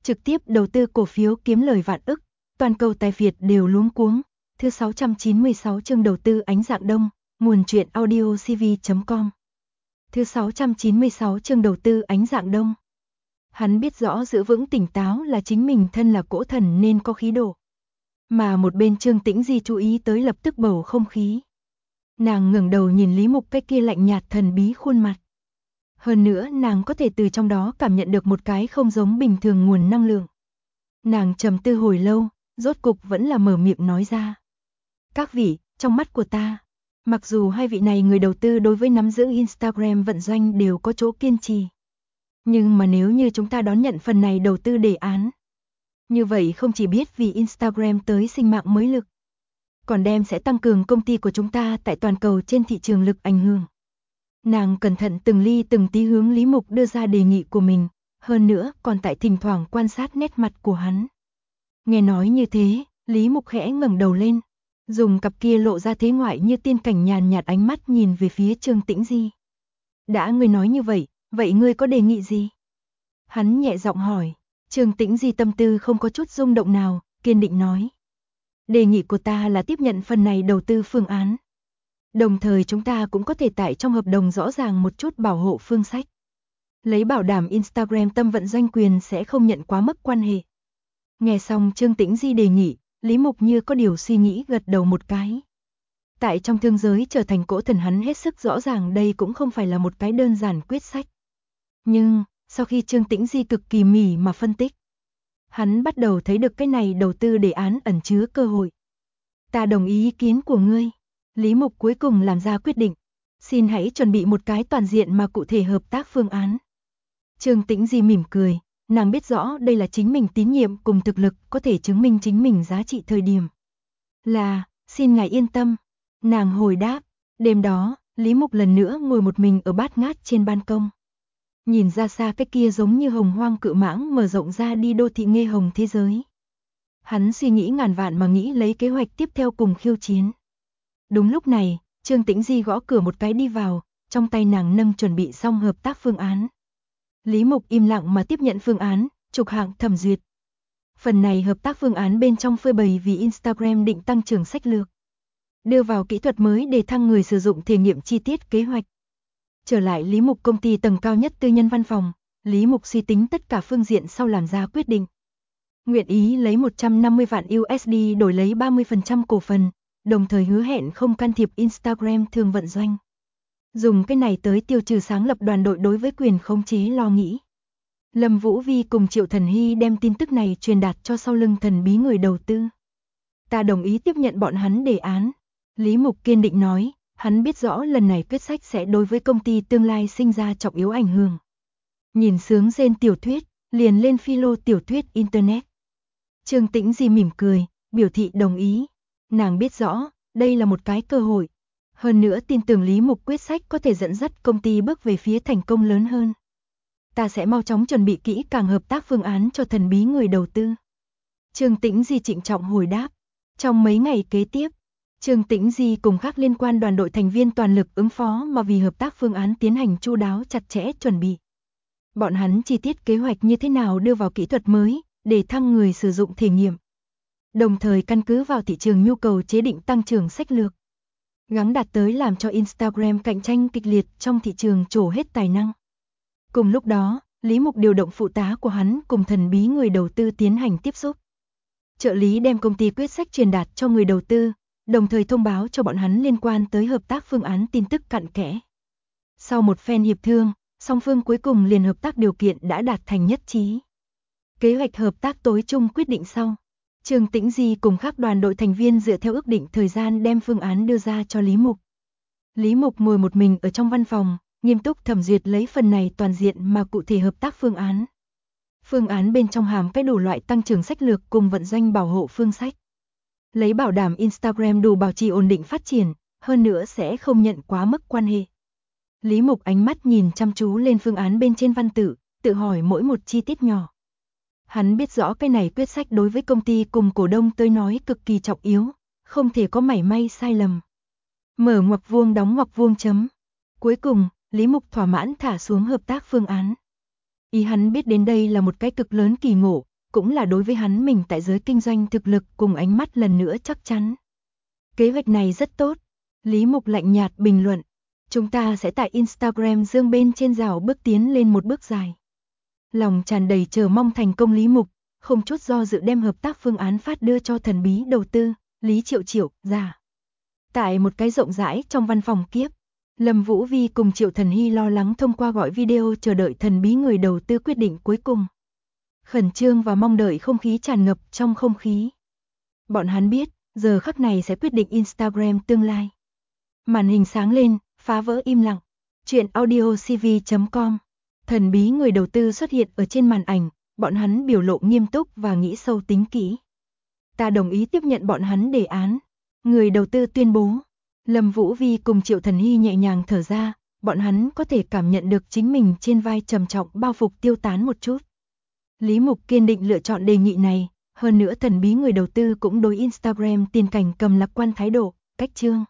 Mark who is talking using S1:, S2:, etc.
S1: trực tiếp đầu tư cổ phiếu kiếm lời vạn ức, toàn cầu tài Việt đều luống cuống. Thứ 696 chương đầu tư ánh dạng đông, nguồn truyện audio cv.com. Thứ 696 chương đầu tư ánh dạng đông. Hắn biết rõ giữ vững tỉnh táo là chính mình thân là cỗ thần nên có khí độ. Mà một bên Trương Tĩnh Di chú ý tới lập tức bầu không khí. Nàng ngẩng đầu nhìn Lý Mục cái kia lạnh nhạt thần bí khuôn mặt. Hơn nữa nàng có thể từ trong đó cảm nhận được một cái không giống bình thường nguồn năng lượng. Nàng trầm tư hồi lâu, rốt cục vẫn là mở miệng nói ra. Các vị, trong mắt của ta, mặc dù hai vị này người đầu tư đối với nắm giữ Instagram vận doanh đều có chỗ kiên trì. Nhưng mà nếu như chúng ta đón nhận phần này đầu tư đề án, như vậy không chỉ biết vì Instagram tới sinh mạng mới lực, còn đem sẽ tăng cường công ty của chúng ta tại toàn cầu trên thị trường lực ảnh hưởng. Nàng cẩn thận từng ly từng tí hướng Lý Mục đưa ra đề nghị của mình, hơn nữa còn tại thỉnh thoảng quan sát nét mặt của hắn. Nghe nói như thế, Lý Mục khẽ ngẩng đầu lên, dùng cặp kia lộ ra thế ngoại như tiên cảnh nhàn nhạt ánh mắt nhìn về phía Trương Tĩnh Di. Đã ngươi nói như vậy, vậy ngươi có đề nghị gì? Hắn nhẹ giọng hỏi. Trương Tĩnh Di tâm tư không có chút rung động nào, kiên định nói. Đề nghị của ta là tiếp nhận phần này đầu tư phương án. Đồng thời chúng ta cũng có thể tại trong hợp đồng rõ ràng một chút bảo hộ phương sách. Lấy bảo đảm Instagram tâm vận doanh quyền sẽ không nhận quá mức quan hệ. Nghe xong Trương Tĩnh Di đề nghị, Lý Mục như có điều suy nghĩ gật đầu một cái. Tại trong thương giới trở thành cỗ thần hắn hết sức rõ ràng đây cũng không phải là một cái đơn giản quyết sách. Nhưng, sau khi Trương Tĩnh Di cực kỳ mỉ mà phân tích, hắn bắt đầu thấy được cái này đầu tư đề án ẩn chứa cơ hội. Ta đồng ý kiến của ngươi. Lý Mục cuối cùng làm ra quyết định. Xin hãy chuẩn bị một cái toàn diện mà cụ thể hợp tác phương án. Trương Tĩnh Di mỉm cười, nàng biết rõ đây là chính mình tín nhiệm cùng thực lực có thể chứng minh chính mình giá trị thời điểm. Là, xin ngài yên tâm. Nàng hồi đáp, đêm đó, Lý Mục lần nữa ngồi một mình ở bát ngát trên ban công. Nhìn ra xa cái kia giống như hồng hoang cự mãng mở rộng ra đi đô thị nghe hồng thế giới. Hắn suy nghĩ ngàn vạn mà nghĩ lấy kế hoạch tiếp theo cùng khiêu chiến. Đúng lúc này, Trương Tĩnh Di gõ cửa một cái đi vào, trong tay nàng nâng chuẩn bị xong hợp tác phương án. Lý Mục im lặng mà tiếp nhận phương án, trục hạng thẩm duyệt. Phần này hợp tác phương án bên trong phơi bày vì Instagram định tăng trưởng sách lược. Đưa vào kỹ thuật mới để thăng người sử dụng thể nghiệm chi tiết kế hoạch. Trở lại Lý Mục công ty tầng cao nhất tư nhân văn phòng, Lý Mục suy tính tất cả phương diện sau làm ra quyết định. Nguyện ý lấy 150 vạn USD đổi lấy 30% cổ phần, đồng thời hứa hẹn không can thiệp Instagram thường vận doanh. Dùng cái này tới tiêu trừ sáng lập đoàn đội đối với quyền khống chế lo nghĩ. Lâm Vũ Vi cùng Triệu Thần Hy đem tin tức này truyền đạt cho sau lưng thần bí người đầu tư. Ta đồng ý tiếp nhận bọn hắn đề án. Lý Mục kiên định nói, hắn biết rõ lần này quyết sách sẽ đối với công ty tương lai sinh ra trọng yếu ảnh hưởng. Nhìn sướng rên tiểu thuyết, liền lên philo tiểu thuyết Internet. Trương Tĩnh Di mỉm cười, biểu thị đồng ý. Nàng biết rõ, đây là một cái cơ hội. Hơn nữa tin tưởng Lý Mục quyết sách có thể dẫn dắt công ty bước về phía thành công lớn hơn. Ta sẽ mau chóng chuẩn bị kỹ càng hợp tác phương án cho thần bí người đầu tư. Trương Tĩnh Di trịnh trọng hồi đáp. Trong mấy ngày kế tiếp, Trương Tĩnh Di cùng các liên quan đoàn đội thành viên toàn lực ứng phó mà vì hợp tác phương án tiến hành chu đáo chặt chẽ chuẩn bị. Bọn hắn chi tiết kế hoạch như thế nào đưa vào kỹ thuật mới, để thăng người sử dụng thể nghiệm. Đồng thời căn cứ vào thị trường nhu cầu chế định tăng trưởng sách lược. Gắng đạt tới làm cho Instagram cạnh tranh kịch liệt trong thị trường trổ hết tài năng. Cùng lúc đó, Lý Mục điều động phụ tá của hắn cùng thần bí người đầu tư tiến hành tiếp xúc. Trợ lý đem công ty quyết sách truyền đạt cho người đầu tư, đồng thời thông báo cho bọn hắn liên quan tới hợp tác phương án tin tức cặn kẽ. Sau một phen hiệp thương, song phương cuối cùng liền hợp tác điều kiện đã đạt thành nhất trí. Kế hoạch hợp tác tối chung quyết định sau. Trương Tĩnh Di cùng các đoàn đội thành viên dựa theo ước định thời gian đem phương án đưa ra cho Lý Mục. Lý Mục ngồi một mình ở trong văn phòng, nghiêm túc thẩm duyệt lấy phần này toàn diện mà cụ thể hợp tác phương án. Phương án bên trong hàm cái đủ loại tăng trưởng sách lược cùng vận doanh bảo hộ phương sách. Lấy bảo đảm Instagram đủ bảo trì ổn định phát triển, hơn nữa sẽ không nhận quá mức quan hệ. Lý Mục ánh mắt nhìn chăm chú lên phương án bên trên văn tự, tự hỏi mỗi một chi tiết nhỏ. Hắn biết rõ cái này quyết sách đối với công ty cùng cổ đông tới nói cực kỳ trọng yếu, không thể có mảy may sai lầm. Mở ngoặc vuông đóng ngoặc vuông chấm. Cuối cùng, Lý Mục thỏa mãn thả xuống hợp tác phương án. Ý hắn biết đến đây là một cái cực lớn kỳ ngộ, cũng là đối với hắn mình tại giới kinh doanh thực lực cùng ánh mắt lần nữa chắc chắn. Kế hoạch này rất tốt. Lý Mục lạnh nhạt bình luận. Chúng ta sẽ tại Instagram dương bên trên rào bước tiến lên một bước dài. Lòng tràn đầy chờ mong thành công Lý Mục, không chút do dự đem hợp tác phương án phát đưa cho thần bí đầu tư, Lý Triệu Triệu, ra. Tại một cái rộng rãi trong văn phòng kiếp, Lâm Vũ Vi cùng Triệu Thần Hy lo lắng thông qua gọi video chờ đợi thần bí người đầu tư quyết định cuối cùng. Khẩn trương và mong đợi không khí tràn ngập trong không khí. Bọn hắn biết, giờ khắc này sẽ quyết định Instagram tương lai. Màn hình sáng lên, phá vỡ im lặng. Chuyện audiocv.com. Thần bí người đầu tư xuất hiện ở trên màn ảnh, bọn hắn biểu lộ nghiêm túc và nghĩ sâu tính kỹ. Ta đồng ý tiếp nhận bọn hắn đề án. Người đầu tư tuyên bố. Lâm Vũ Vi cùng Triệu Thần Hy nhẹ nhàng thở ra, bọn hắn có thể cảm nhận được chính mình trên vai trầm trọng bao phục tiêu tán một chút. Lý Mục kiên định lựa chọn đề nghị này, hơn nữa thần bí người đầu tư cũng đối Instagram tiền cảnh cầm lạc quan thái độ, cách chương.